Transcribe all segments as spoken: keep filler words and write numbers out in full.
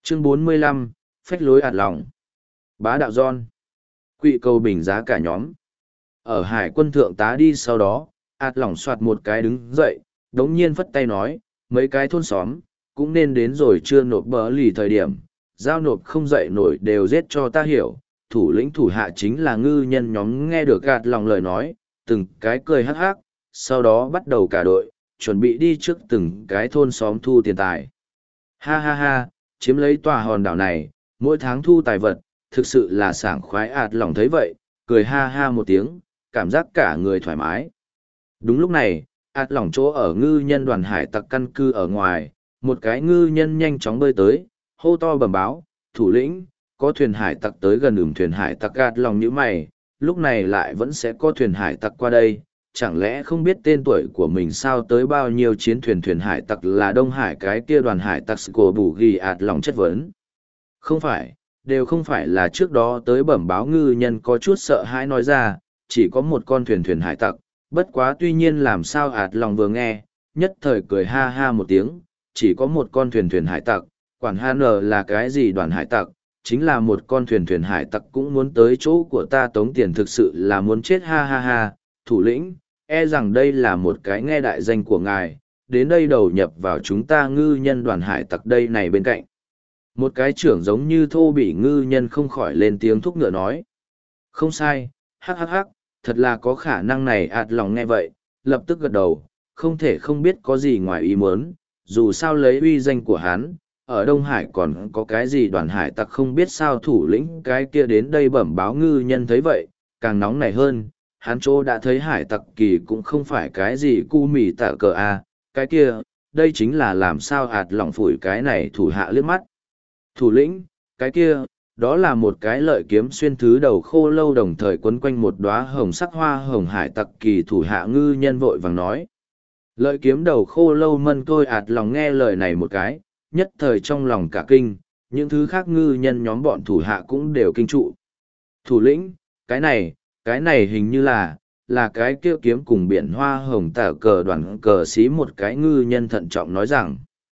Chương bốn mươi lăm, phách lối ạt lòng. Bá đạo John. Quỵ cầu bình giá cả nhóm. Ở hải quân thượng tá đi sau đó, ạt lỏng soạt một cái đứng dậy, đống nhiên phất tay nói, mấy cái thôn xóm, cũng nên đến rồi chưa nộp bờ lì thời điểm, giao nộp không dậy nổi đều giết cho ta hiểu. Thủ lĩnh thủ hạ chính là ngư nhân nhóm nghe được gạt lòng lời nói, từng cái cười hắc hắc, sau đó bắt đầu cả đội, chuẩn bị đi trước từng cái thôn xóm thu tiền tài. Ha ha ha, chiếm lấy tòa hòn đảo này, mỗi tháng thu tài vật, thực sự là sảng khoái. Ạt lòng thấy vậy, cười ha ha một tiếng, cảm giác cả người thoải mái. Đúng lúc này, ạt lòng chỗ ở ngư nhân đoàn hải tặc căn cư ở ngoài, một cái ngư nhân nhanh chóng bơi tới, hô to bẩm báo, thủ lĩnh, có thuyền hải tặc tới gần ửm thuyền hải tặc. Ạt lòng như mày, lúc này lại vẫn sẽ có thuyền hải tặc qua đây, chẳng lẽ không biết tên tuổi của mình sao tới bao nhiêu chiến thuyền thuyền hải tặc là Đông Hải cái kia đoàn hải tặc của bù ghi. Ạt lòng chất vấn. Không phải, đều không phải là trước đó tới bẩm báo ngư nhân có chút sợ hãi nói ra, chỉ có một con thuyền thuyền hải tặc, bất quá tuy nhiên làm sao. Ạt lòng vừa nghe, nhất thời cười ha ha một tiếng, chỉ có một con thuyền thuyền hải tặc, quản ha nờ là cái gì đoàn hải tặc, chính là một con thuyền thuyền hải tặc cũng muốn tới chỗ của ta tống tiền, thực sự là muốn chết. Ha ha ha, thủ lĩnh, e rằng đây là một cái nghe đại danh của ngài, đến đây đầu nhập vào chúng ta ngư nhân đoàn hải tặc đây này. Bên cạnh, một cái trưởng giống như thô bỉ ngư nhân không khỏi lên tiếng thúc ngựa nói. Không sai, hắc hắc hắc, thật là có khả năng này. Ạt lòng nghe vậy, lập tức gật đầu, không thể không biết có gì ngoài ý muốn, dù sao lấy uy danh của hắn, ở Đông Hải còn có cái gì đoàn hải tặc không biết sao. Thủ lĩnh cái kia đến đây bẩm báo ngư nhân thấy vậy, càng nóng nảy hơn, hắn chỗ đã thấy hải tặc kỳ cũng không phải cái gì cu mì tạ cờ a, cái kia, đây chính là làm sao. Ạt lòng phủi cái này thủ hạ liếc mắt. Thủ lĩnh, cái kia, đó là một cái lợi kiếm xuyên thứ đầu khô lâu đồng thời quấn quanh một đóa hồng sắc hoa hồng. Hải tặc kỳ thủ hạ ngư nhân vội vàng nói. Lợi kiếm đầu khô lâu mân tôi. Ạt lòng nghe lời này một cái, nhất thời trong lòng cả kinh, những thứ khác ngư nhân nhóm bọn thủ hạ cũng đều kinh trụ. Thủ lĩnh, cái này, cái này hình như là, là cái kia kiếm cùng biển hoa hồng tả cờ đoàn cờ xí. Một cái ngư nhân thận trọng nói rằng,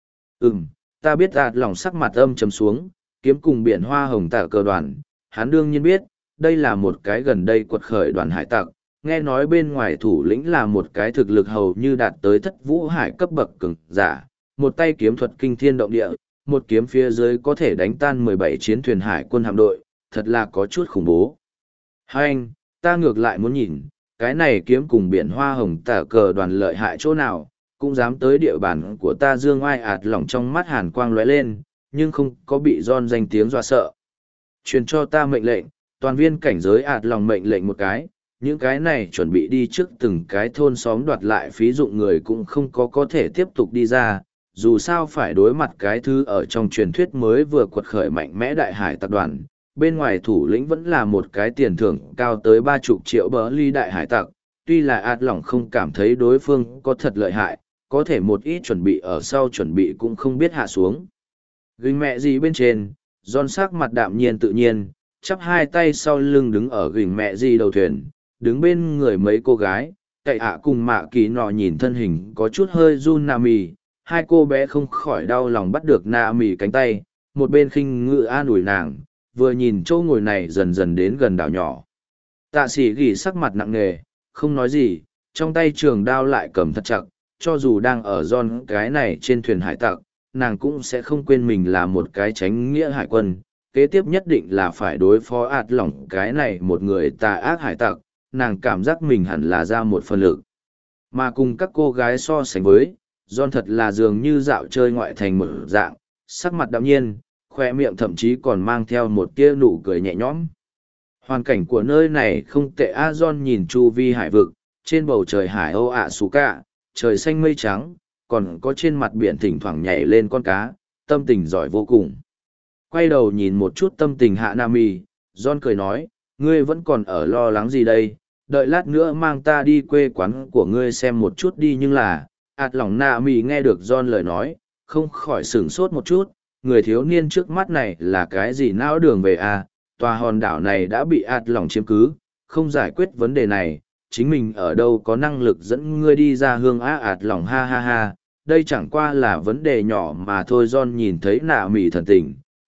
ừm, ta biết. Ạt lòng sắc mặt âm trầm xuống, kiếm cùng biển hoa hồng tả cờ đoàn, hắn đương nhiên biết, đây là một cái gần đây quật khởi đoàn hải tặc, nghe nói bên ngoài thủ lĩnh là một cái thực lực hầu như đạt tới thất vũ hải cấp bậc cường giả, một tay kiếm thuật kinh thiên động địa, một kiếm phía dưới có thể đánh tan mười bảy chiến thuyền hải quân hạm đội, thật là có chút khủng bố. Hai anh, ta ngược lại muốn nhìn, cái này kiếm cùng biển hoa hồng tả cờ đoàn lợi hại chỗ nào, cũng dám tới địa bàn của ta dương oai. Ạt lỏng trong mắt hàn quang lóe lên, nhưng không có bị John danh tiếng dọa sợ. Truyền cho ta mệnh lệnh, toàn viên cảnh giới. Ạt lòng mệnh lệnh một cái, những cái này chuẩn bị đi trước từng cái thôn xóm đoạt lại phí dụng người cũng không có có thể tiếp tục đi ra, dù sao phải đối mặt cái thứ ở trong truyền thuyết mới vừa quật khởi mạnh mẽ đại hải tập đoàn. Bên ngoài thủ lĩnh vẫn là một cái tiền thưởng cao tới ba chục triệu bờ ly đại hải tặc, tuy là ạt lỏng không cảm thấy đối phương có thật lợi hại, có thể một ít chuẩn bị ở sau chuẩn bị cũng không biết hạ xuống. Ghình mẹ gì bên trên, John sắc mặt đạm nhiên tự nhiên, chắp hai tay sau lưng đứng ở ghình mẹ gì đầu thuyền, đứng bên người mấy cô gái, cậy ạ cùng mạ kỳ nọ nhìn thân hình có chút hơi run nà mì, hai cô bé không khỏi đau lòng bắt được nà mì cánh tay, một bên khinh ngự an ủi nàng, vừa nhìn chỗ ngồi này dần dần đến gần đảo nhỏ. Tạ sĩ gỉ sắc mặt nặng nề, không nói gì, trong tay trường đao lại cầm thật chặt, cho dù đang ở John cái này trên thuyền hải tặc, nàng cũng sẽ không quên mình là một cái chánh nghĩa hải quân, kế tiếp nhất định là phải đối phó ạt lỏng cái này một người tà ác hải tặc, nàng cảm giác mình hẳn là ra một phần lực. Mà cùng các cô gái so sánh với, John thật là dường như dạo chơi ngoại thành một dạng, sắc mặt đạm nhiên, khoe miệng thậm chí còn mang theo một tia nụ cười nhẹ nhõm. Hoàn cảnh của nơi này không tệ. A John nhìn chu vi hải vực, trên bầu trời hải âu ạ xù cả, trời xanh mây trắng, còn có trên mặt biển thỉnh thoảng nhảy lên con cá, tâm tình giỏi vô cùng. Quay đầu nhìn một chút tâm tình hạ Nami, John cười nói, ngươi vẫn còn ở lo lắng gì đây, đợi lát nữa mang ta đi quê quán của ngươi xem một chút đi. Nhưng là, ạt lỏng Nami nghe được John lời nói, không khỏi sửng sốt một chút, người thiếu niên trước mắt này là cái gì não đường về à, tòa hòn đảo này đã bị ạt lỏng chiếm cứ, không giải quyết vấn đề này, chính mình ở đâu có năng lực dẫn ngươi đi ra hương á. Ạt lỏng ha ha ha, đây chẳng qua là vấn đề nhỏ mà thôi. John nhìn thấy nạ mỉ thần tình,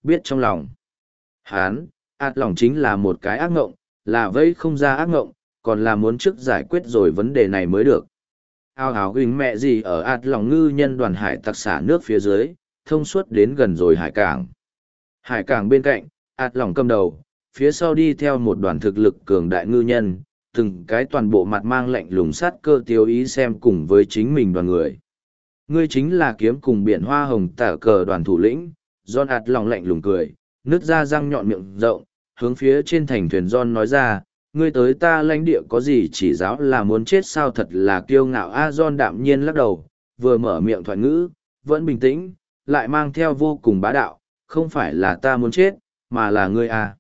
biết trong lòng. Hán, ạt lòng chính là một cái ác ngộng, là vây không ra ác ngộng, còn là muốn trước giải quyết rồi vấn đề này mới được. Ao áo ghình mẹ gì ở ạt lòng ngư nhân đoàn hải tặc xả nước phía dưới, thông suốt đến gần rồi hải cảng. Hải cảng bên cạnh, ạt lòng cầm đầu, phía sau đi theo một đoàn thực lực cường đại ngư nhân, từng cái toàn bộ mặt mang lạnh lùng sát cơ tiêu ý xem cùng với chính mình đoàn người. Ngươi chính là kiếm cùng biển hoa hồng tả cờ đoàn thủ lĩnh, John ạt lòng lạnh lùng cười, nứt ra răng nhọn miệng rộng, hướng phía trên thành thuyền John nói ra, ngươi tới ta lãnh địa có gì chỉ giáo là muốn chết sao, thật là kiêu ngạo a. John đạm nhiên lắc đầu, vừa mở miệng thoại ngữ, vẫn bình tĩnh, lại mang theo vô cùng bá đạo, không phải là ta muốn chết, mà là ngươi a.